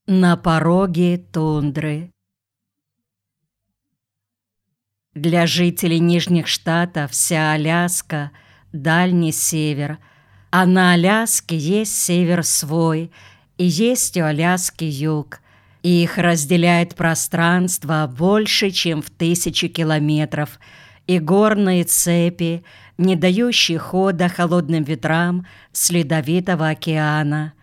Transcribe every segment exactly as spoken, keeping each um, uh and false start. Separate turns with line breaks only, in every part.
На пороге тундры. Для жителей Нижних Штатов вся Аляска – дальний север, а на Аляске есть север свой, и есть у Аляски юг. И их разделяет пространство больше, чем в тысячи километров, и горные цепи, не дающие хода холодным ветрам с Ледовитого океана.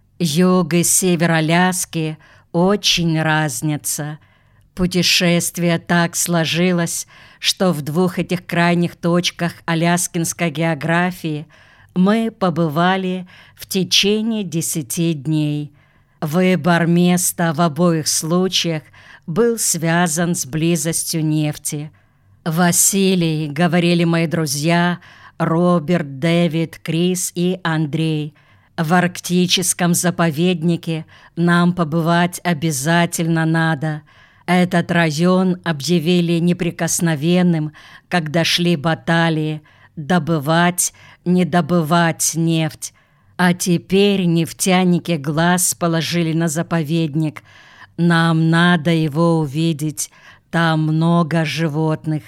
Юг и север Аляски очень разнятся. Путешествие так сложилось, что в двух этих крайних точках аляскинской географии мы побывали в течение десяти дней. Выбор места в обоих случаях был связан с близостью нефти. «Василий», — говорили мои друзья Роберт, Дэвид, Крис и Андрей, «в арктическом заповеднике нам побывать обязательно надо. Этот район объявили неприкосновенным, когда шли баталии, добывать, не добывать нефть. А теперь нефтяники глаз положили на заповедник. Нам надо его увидеть, там много животных».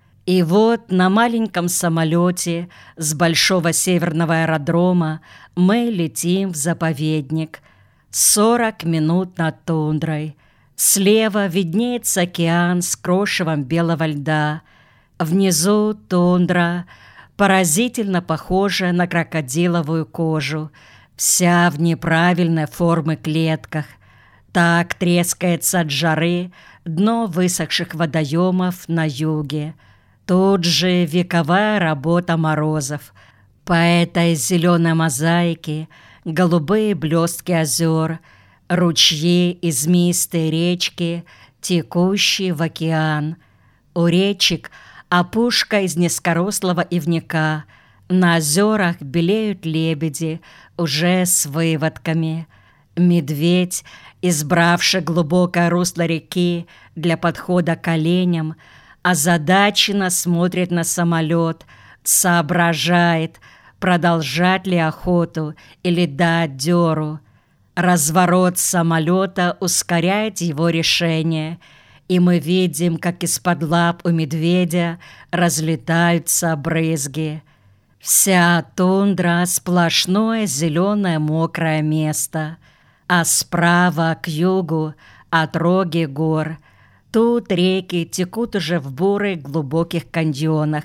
И вот на маленьком самолете с большого северного аэродрома мы летим в заповедник. сорок минут над тундрой. Слева виднеется океан с крошевом белого льда. Внизу тундра, поразительно похожая на крокодиловую кожу, вся в неправильной формы клетках. Так трескается от жары дно высохших водоемов на юге. Тут же вековая работа морозов. По этой зеленой мозаике голубые блестки озер, ручьи, измистые речки, текущие в океан. У речек опушка из низкорослого ивника. На озерах белеют лебеди, уже с выводками. Медведь, избравший глубокое русло реки для подхода к оленям, озадаченно смотрит на самолет, соображает, продолжать ли охоту или дать дёру. Разворот самолета ускоряет его решение, и мы видим, как из-под лап у медведя разлетаются брызги. Вся тундра — сплошное зеленое мокрое место, а справа к югу отроги гор. Тут реки текут уже в бурых глубоких каньонах.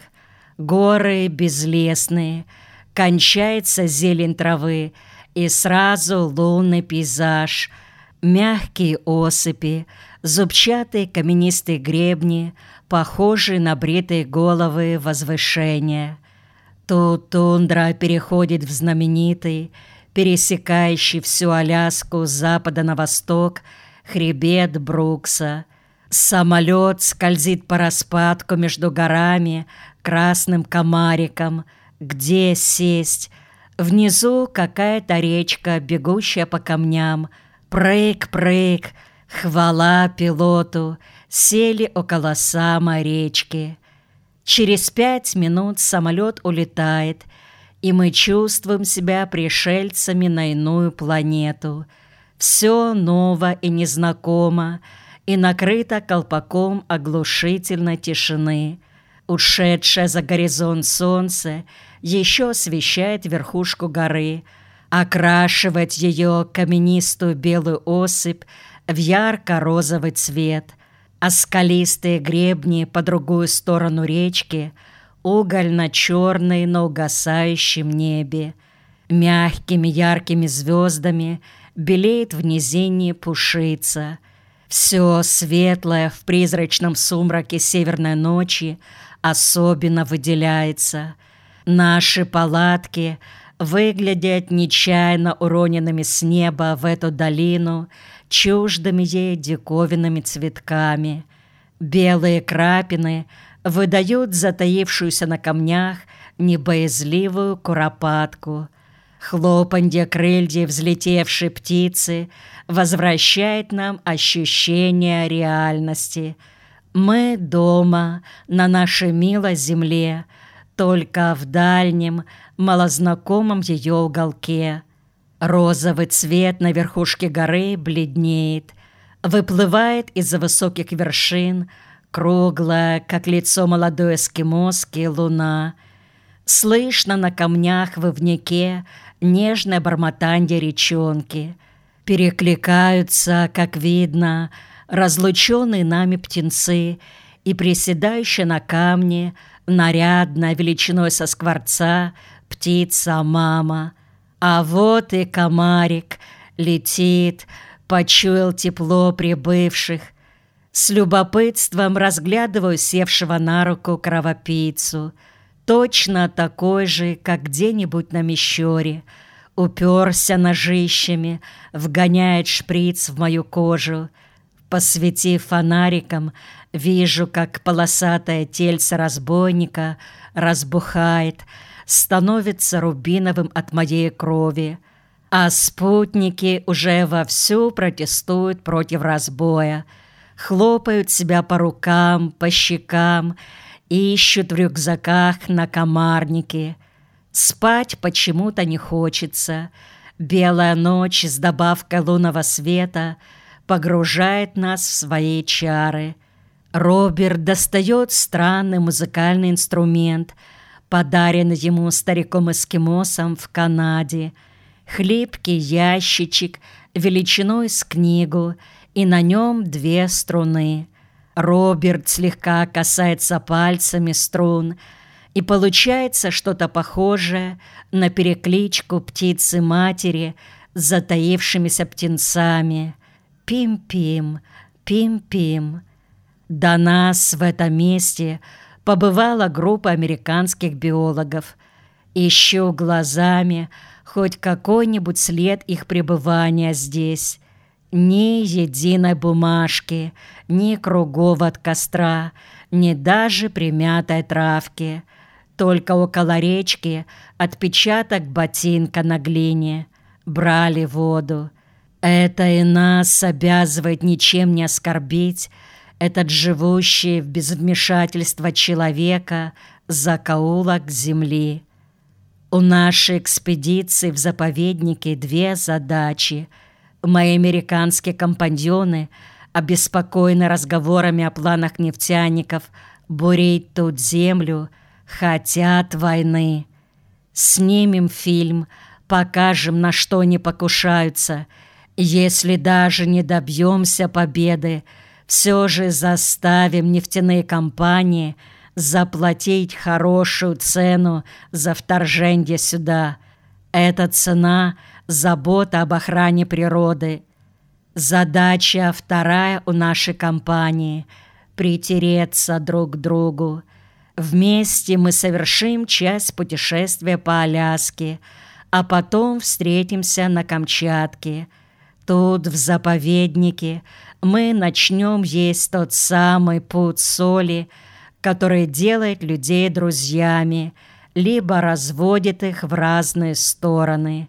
Горы безлесные, кончается зелень травы, и сразу лунный пейзаж. Мягкие осыпи, зубчатые каменистые гребни, похожие на бритые головы возвышения. Тут тундра переходит в знаменитый, пересекающий всю Аляску с запада на восток, хребет Брукса. Самолет скользит по распадку между горами, красным комариком. Где сесть? Внизу какая-то речка, бегущая по камням. Прыг-прыг, хвала пилоту. Сели около самой речки. Через пять минут самолет улетает, и мы чувствуем себя пришельцами на иную планету. Все ново и незнакомо, и накрыто колпаком оглушительной тишины. Ушедшее за горизонт солнце еще освещает верхушку горы, окрашивает ее каменистую белую осыпь в ярко-розовый цвет, а скалистые гребни по другую сторону речки угольно-черные на угасающем небе. Мягкими яркими звездами белеет в низине пушица. Все светлое в призрачном сумраке северной ночи особенно выделяется. Наши палатки выглядят нечаянно уроненными с неба в эту долину чуждыми ей диковинными цветками. Белые крапины выдают затаившуюся на камнях небоязливую куропатку. Хлопанье крыльев взлетевшей птицы возвращает нам ощущение реальности. Мы дома, на нашей милой земле, только в дальнем, малознакомом ее уголке. Розовый цвет на верхушке горы бледнеет, выплывает из-за высоких вершин круглая, как лицо молодой эскимоски, луна. Слышно на камнях в ивняке нежное бормотанье речонки. Перекликаются, как видно, разлученные нами птенцы и приседающие на камне, нарядно, величиной со скворца, птица-мама. А вот и комарик летит, почуял тепло прибывших. С любопытством разглядываю севшего на руку кровопийцу, точно такой же, как где-нибудь на Мещере. Уперся ножищами, вгоняет шприц в мою кожу. Посветив фонариком, вижу, как полосатое тельце разбойника разбухает, становится рубиновым от моей крови, а спутники уже вовсю протестуют против разбоя, хлопают себя по рукам, по щекам, ищут в рюкзаках накомарники. Спать почему-то не хочется. Белая ночь с добавкой лунного света погружает нас в свои чары. Роберт достает странный музыкальный инструмент, подаренный ему стариком-эскимосом в Канаде. Хлипкий ящичек величиной с книгу, и на нем две струны. Роберт слегка касается пальцами струн, и получается что-то похожее на перекличку птицы-матери с затаившимися птенцами. Пим-пим, пим-пим. До нас в этом месте побывала группа американских биологов. Ищу глазами хоть какой-нибудь след их пребывания здесь. Ни единой бумажки, ни кругов от костра, ни даже примятой травки. Только около речки отпечаток ботинка на глине. Брали воду. Это и нас обязывает ничем не оскорбить этот живущий в без вмешательства человека закоулок земли. У нашей экспедиции в заповеднике две задачи. Мои американские компаньоны, обеспокоены разговорами о планах нефтяников бурить тут землю, хотят войны. Снимем фильм, покажем, на что они покушаются. Если даже не добьемся победы, все же заставим нефтяные компании заплатить хорошую цену за вторжение сюда. Эта цена – забота об охране природы. Задача вторая у нашей компании – притереться друг к другу. Вместе мы совершим часть путешествия по Аляске, а потом встретимся на Камчатке. Тут, в заповеднике, мы начнем есть тот самый пуд соли, который делает людей друзьями, либо разводит их в разные стороны.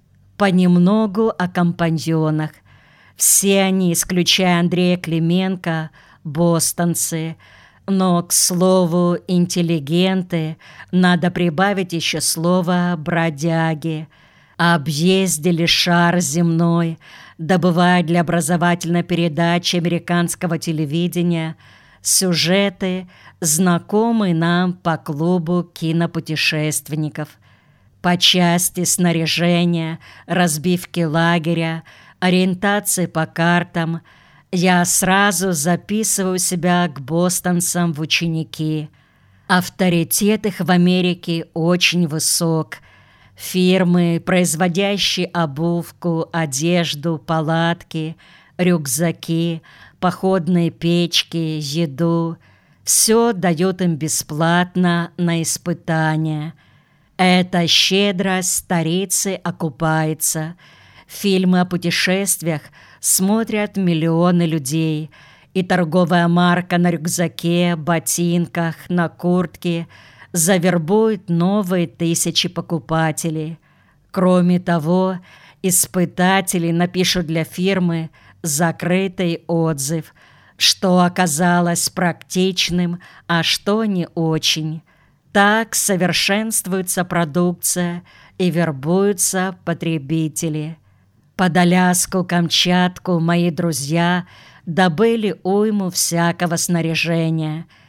Понемногу о компаньонах. Все они, исключая Андрея Клименко, бостонцы, но, к слову, интеллигенты, надо прибавить еще слово «бродяги». Объездили шар земной, добывая для образовательной передачи американского телевидения сюжеты, знакомые нам по клубу кинопутешественников. По части снаряжения, разбивки лагеря, ориентации по картам я сразу записываю себя к бостонцам в ученики. Авторитет их в Америке очень высок. Фирмы, производящие обувку, одежду, палатки, рюкзаки, походные печки, еду – все дают им бесплатно на испытания. Эта щедрость старицы окупается. Фильмы о путешествиях смотрят миллионы людей, и торговая марка на рюкзаке, ботинках, на куртке – завербует новые тысячи покупателей. Кроме того, испытатели напишут для фирмы закрытый отзыв, что оказалось практичным, а что не очень. Так совершенствуется продукция, и вербуются потребители. Под Аляску, Камчатку мои друзья добыли уйму всякого снаряжения.